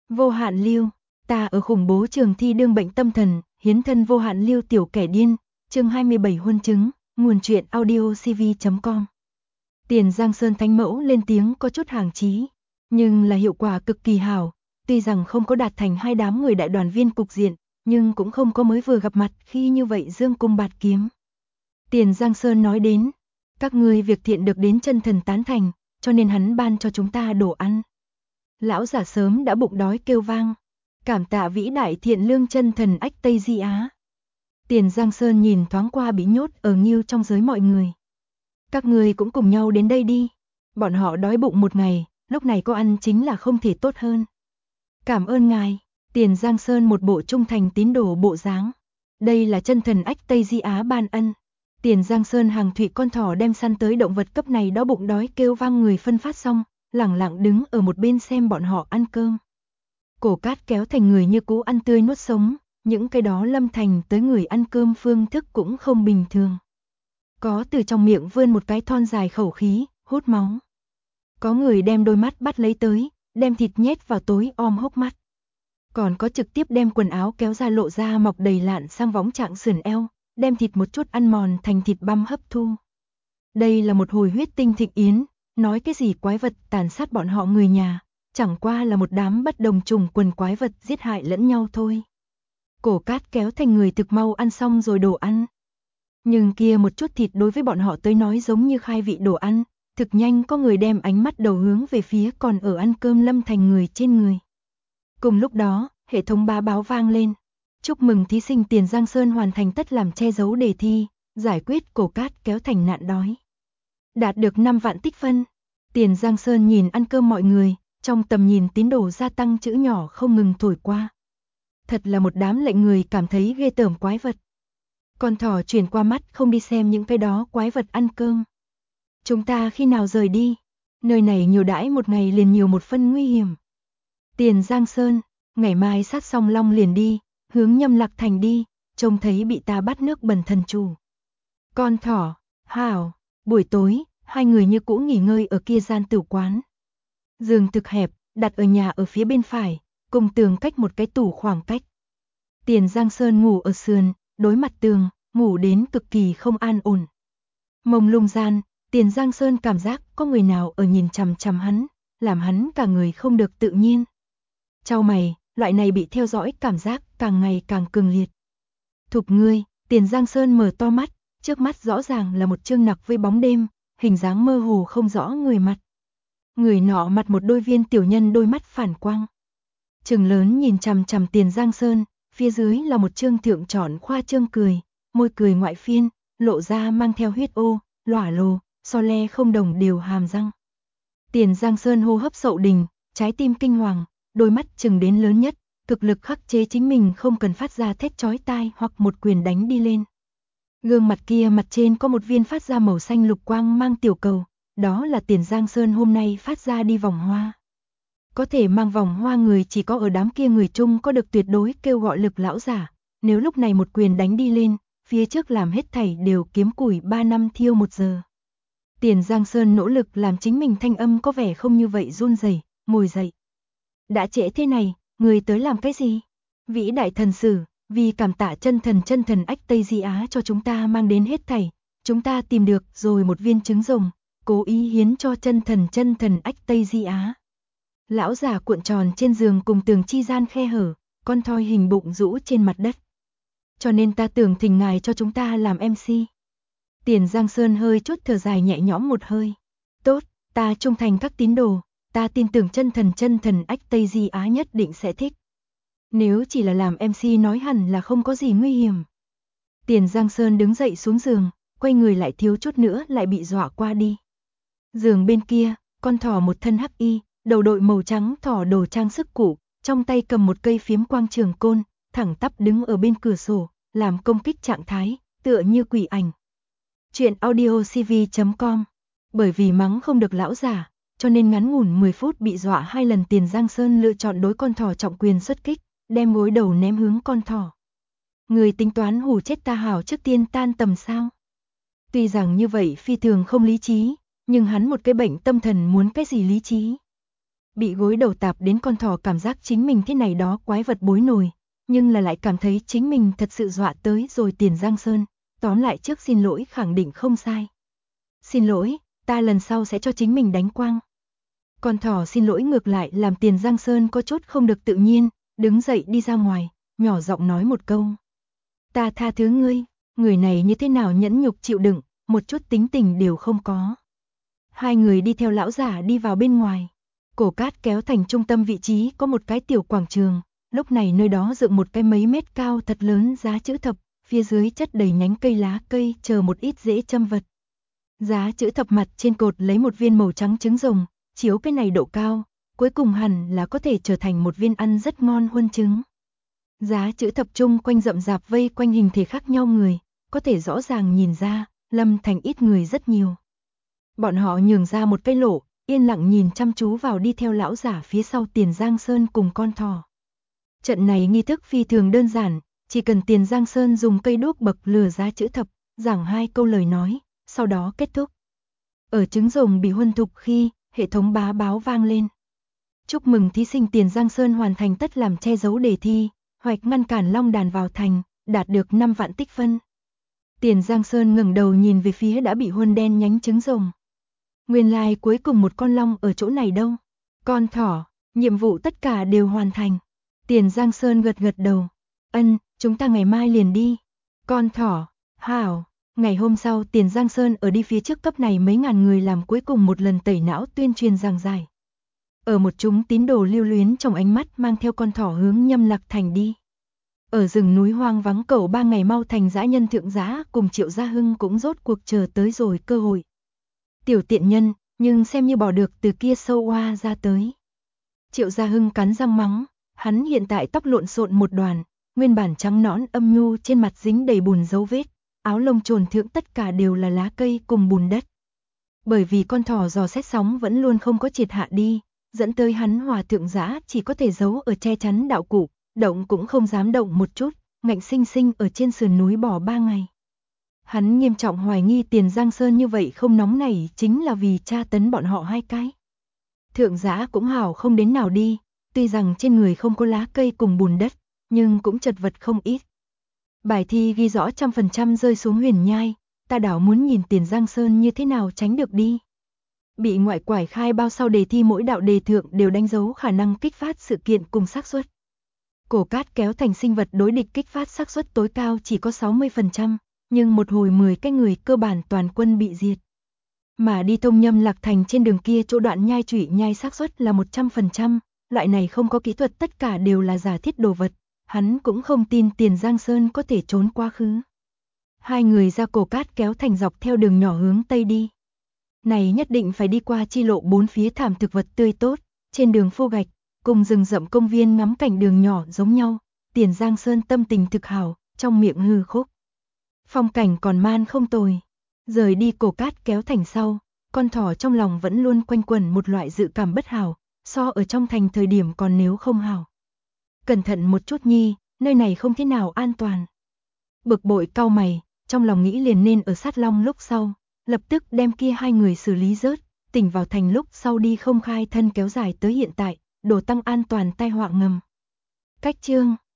Vô hạn lưu, ta ở khủng bố trường thi đương bệnh tâm thần, hiến thân vô hạn lưu tiểu kẻ điên, chương 27 huân chứng, nguồn truyện audiocv.com. Tiền Giang Sơn Thánh Mẫu lên tiếng có chút hàng chí, nhưng là hiệu quả cực kỳ hảo, tuy rằng không có đạt thành hai đám người đại đoàn viên cục diện, nhưng cũng không có mới vừa gặp mặt khi như vậy dương cung bạt kiếm. Tiền Giang Sơn nói đến, các ngươi việc thiện được đến chân thần tán thành, cho nên hắn ban cho chúng ta đồ ăn. Lão giả sớm đã bụng đói kêu vang, cảm tạ vĩ đại thiện lương chân thần ách Tây Di Á. Tiền Giang Sơn nhìn thoáng qua bị nhốt ở nghiêu trong giới mọi người. Các người cũng cùng nhau đến đây đi, bọn họ đói bụng một ngày, lúc này có ăn chính là không thể tốt hơn. Cảm ơn ngài, Tiền Giang Sơn một bộ trung thành tín đồ bộ dáng. Đây là chân thần ách Tây Di Á ban ân. Tiền Giang Sơn hàng thủy con thỏ đem săn tới động vật cấp này đó bụng đói kêu vang người phân phát xong, lẳng lặng đứng ở một bên xem bọn họ ăn cơm. Cổ Cát kéo thành người như cũ ăn tươi nuốt sống, những cái đó lâm thành tới người ăn cơm phương thức cũng không bình thường. Có từ trong miệng vươn một cái thon dài khẩu khí, hút máu. Có người đem đôi mắt bắt lấy tới, đem thịt nhét vào tối om hốc mắt. Còn có trực tiếp đem quần áo kéo ra lộ ra mọc đầy lạn sang võng trạng sườn eo, đem thịt một chút ăn mòn thành thịt băm hấp thu. Đây là một hồi huyết tinh thịnh yến, nói cái gì quái vật tàn sát bọn họ người nhà, chẳng qua là một đám bất đồng trùng quần quái vật giết hại lẫn nhau thôi. Cổ Cát kéo thành người thực mau ăn xong rồi đồ ăn. Nhưng kia một chút thịt đối với bọn họ tới nói giống như khai vị đồ ăn, thực nhanh có người đem ánh mắt đầu hướng về phía còn ở ăn cơm lâm thành người trên người. Cùng lúc đó, hệ thống bá báo vang lên. Chúc mừng thí sinh Tiền Giang Sơn hoàn thành tất làm che giấu đề thi, giải quyết Cổ Cát kéo thành nạn đói. Đạt được 5 vạn tích phân. Tiền Giang Sơn nhìn ăn cơm mọi người, trong tầm nhìn tín đồ gia tăng chữ nhỏ không ngừng thổi qua. Thật là một đám lệnh người cảm thấy ghê tởm quái vật. Con thỏ chuyển qua mắt không đi xem những cái đó quái vật ăn cơm. Chúng ta khi nào rời đi? Nơi này nhiều đãi một ngày liền nhiều một phân nguy hiểm. Tiền Giang Sơn, ngày mai sát xong long liền đi, hướng Nhâm Lạc Thành đi, trông thấy bị ta bắt nước bẩn thần chủ. Con thỏ, hảo, buổi tối, hai người như cũ nghỉ ngơi ở kia gian tử quán. Giường thực hẹp, đặt ở nhà ở phía bên phải, cùng tường cách một cái tủ khoảng cách. Tiền Giang Sơn ngủ ở sườn, đối mặt tường, ngủ đến cực kỳ không an ổn. Mông lung gian, Tiền Giang Sơn cảm giác có người nào ở nhìn chằm chằm hắn, làm hắn cả người không được tự nhiên. Chau mày, loại này bị theo dõi cảm giác càng ngày càng cường liệt. Thục ngươi, Tiền Giang Sơn mở to mắt, trước mắt rõ ràng là một chương nặc với bóng đêm, hình dáng mơ hồ không rõ người mặt. Người nọ mặt một đôi viên tiểu nhân đôi mắt phản quang. Trừng lớn nhìn chằm chằm Tiền Giang Sơn, phía dưới là một chương thượng tròn khoa trương cười, môi cười ngoại phiên, lộ ra mang theo huyết ô, lỏa lồ, so le không đồng đều hàm răng. Tiền Giang Sơn hô hấp sậu đình, trái tim kinh hoàng, đôi mắt trừng đến lớn nhất, cực lực khắc chế chính mình không cần phát ra thét chói tai hoặc một quyền đánh đi lên. Gương mặt kia mặt trên có một viên phát ra màu xanh lục quang mang tiểu cầu, đó là Tiền Giang Sơn hôm nay phát ra đi vòng hoa. Có thể mang vòng hoa người chỉ có ở đám kia người chung có được tuyệt đối kêu gọi lực lão giả, nếu lúc này một quyền đánh đi lên, phía trước làm hết thảy đều kiếm củi 3 năm thiêu 1 giờ. Tiền Giang Sơn nỗ lực làm chính mình thanh âm có vẻ không như vậy run rẩy, ngồi dậy. Đã trễ thế này, người tới làm cái gì? Vĩ đại thần sử, vì cảm tạ chân thần ách Tây Di Á cho chúng ta mang đến hết thảy, chúng ta tìm được rồi một viên trứng rồng, cố ý hiến cho chân thần ách Tây Di Á. Lão già cuộn tròn trên giường cùng tường chi gian khe hở, con thoi hình bụng rũ trên mặt đất. Cho nên ta tưởng thỉnh ngài cho chúng ta làm MC. Tiền Giang Sơn hơi chút thở dài nhẹ nhõm một hơi. Tốt, ta trung thành các tín đồ, ta tin tưởng chân thần ách Tây Di Á nhất định sẽ thích. Nếu chỉ là làm MC nói hẳn là không có gì nguy hiểm. Tiền Giang Sơn đứng dậy xuống giường, quay người lại thiếu chút nữa lại bị dọa qua đi. Giường bên kia, con thỏ một thân hắc y, đầu đội màu trắng thỏ đồ trang sức cũ, trong tay cầm một cây phiếm quang trường côn, thẳng tắp đứng ở bên cửa sổ, làm công kích trạng thái, tựa như quỷ ảnh. Chuyện audiocv.com. Bởi vì mắng không được lão giả, cho nên ngắn ngủn 10 phút bị dọa 2 lần Tiền Giang Sơn lựa chọn đối con thỏ trọng quyền xuất kích, đem gối đầu ném hướng con thỏ. Người tính toán hù chết ta hảo trước tiên tan tầm sao? Tuy rằng như vậy phi thường không lý trí, nhưng hắn một cái bệnh tâm thần muốn cái gì lý trí? bị gối đầu tạp đến con thỏ cảm giác chính mình thế này đó quái vật bối nổi, nhưng là lại cảm thấy chính mình thật sự dọa tới rồi Tiền Giang Sơn, tóm lại trước xin lỗi khẳng định không sai. Xin lỗi, ta lần sau sẽ cho chính mình đánh quang. Con thỏ xin lỗi ngược lại làm Tiền Giang Sơn có chút không được tự nhiên, đứng dậy đi ra ngoài, nhỏ giọng nói một câu. Ta tha thứ ngươi, người này như thế nào nhẫn nhục chịu đựng, một chút tính tình đều không có. Hai người đi theo lão giả đi vào bên ngoài. Cổ Cát kéo thành trung tâm vị trí có một cái tiểu quảng trường, lúc này nơi đó dựng một cái mấy mét cao thật lớn giá chữ thập, phía dưới chất đầy nhánh cây lá cây chờ một ít dễ châm vật. Giá chữ thập mặt trên cột lấy một viên màu trắng trứng rồng, chiếu cái này độ cao, cuối cùng hẳn là có thể trở thành một viên ăn rất ngon huân trứng. Giá chữ thập trung quanh rậm rạp vây quanh hình thể khác nhau người, có thể rõ ràng nhìn ra, Lâm Thành ít người rất nhiều. Bọn họ nhường ra một cái lỗ, yên lặng nhìn chăm chú vào đi theo lão giả phía sau Tiền Giang Sơn cùng con thỏ. Trận này nghi thức phi thường đơn giản, chỉ cần Tiền Giang Sơn dùng cây đuốc bậc lửa giá chữ thập, giảng 2 câu lời nói, sau đó kết thúc. Ở trứng rồng bị huân thục khi, hệ thống bá báo vang lên. Chúc mừng thí sinh Tiền Giang Sơn hoàn thành tất làm che giấu đề thi, hoặc ngăn cản long đàn vào thành, đạt được 5 vạn tích phân. Tiền Giang Sơn ngẩng đầu nhìn về phía đã bị huân đen nhánh trứng rồng. Nguyên lai cuối cùng một con long ở chỗ này đâu. Con thỏ, nhiệm vụ tất cả đều hoàn thành. Tiền Giang Sơn gật gật đầu. Chúng ta ngày mai liền đi. Con thỏ, hảo. Ngày hôm sau Tiền Giang Sơn ở đi phía trước cấp này mấy ngàn người làm cuối cùng một lần tẩy não tuyên truyền giảng giải. Ở một chúng tín đồ lưu luyến trong ánh mắt mang theo con thỏ hướng Nhâm Lạc Thành đi. Ở rừng núi hoang vắng cẩu 3 ngày mau thành dã nhân thượng giá cùng Triệu Gia Hưng cũng rốt cuộc chờ tới rồi cơ hội. Tiểu tiện nhân, nhưng xem như bỏ được từ kia sâu oa ra tới. Triệu Gia Hưng cắn răng mắng, hắn hiện tại tóc lộn xộn một đoàn, nguyên bản trắng nõn âm nhu trên mặt dính đầy bùn dấu vết, áo lông trồn thượng tất cả đều là lá cây cùng bùn đất. Bởi vì con thỏ dò xét sóng vẫn luôn không có triệt hạ đi, dẫn tới hắn hòa thượng giã chỉ có thể giấu ở che chắn đạo cụ, động cũng không dám động một chút, ngạnh sinh sinh ở trên sườn núi bỏ 3 ngày. Hắn nghiêm trọng hoài nghi Tiền Giang Sơn như vậy không nóng nảy chính là vì tra tấn bọn họ 2 cái. Thượng giã cũng hảo không đến nào đi, tuy rằng trên người không có lá cây cùng bùn đất, nhưng cũng chật vật không ít. Bài thi ghi rõ 100% rơi xuống huyền nhai, ta đảo muốn nhìn Tiền Giang Sơn như thế nào tránh được đi. Bị ngoại quải khai bao sau đề thi mỗi đạo đề thượng đều đánh dấu khả năng kích phát sự kiện cùng xác suất. Cổ Cát kéo thành sinh vật đối địch kích phát xác suất tối cao chỉ có 60%, nhưng một hồi 10 cái người cơ bản toàn quân bị diệt. Mà đi thông Nhâm Lạc Thành trên đường kia chỗ đoạn nhai trụy nhai xác suất là 100%, loại này không có kỹ thuật tất cả đều là giả thiết đồ vật, hắn cũng không tin Tiền Giang Sơn có thể trốn quá khứ. Hai người ra Cổ Cát kéo thành dọc theo đường nhỏ hướng tây đi. Này nhất định phải đi qua chi lộ 4 phía thảm thực vật tươi tốt, trên đường phô gạch, cùng rừng rậm công viên ngắm cảnh đường nhỏ giống nhau, Tiền Giang Sơn tâm tình thực hảo, trong miệng hừ khúc. Phong cảnh còn man không tồi. Rời đi Cổ Cát kéo thành sau, con thỏ trong lòng vẫn luôn quanh quẩn một loại dự cảm bất hảo, so ở trong thành thời điểm còn nếu không hảo. Cẩn thận một chút nhi, nơi này không thế nào an toàn. Bực bội cau mày, trong lòng nghĩ liền nên ở sát long lúc sau, lập tức đem kia 2 người xử lý rớt, tỉnh vào thành lúc sau đi không khai thân kéo dài tới hiện tại, đổ tăng an toàn tai họa ngầm. Cách chương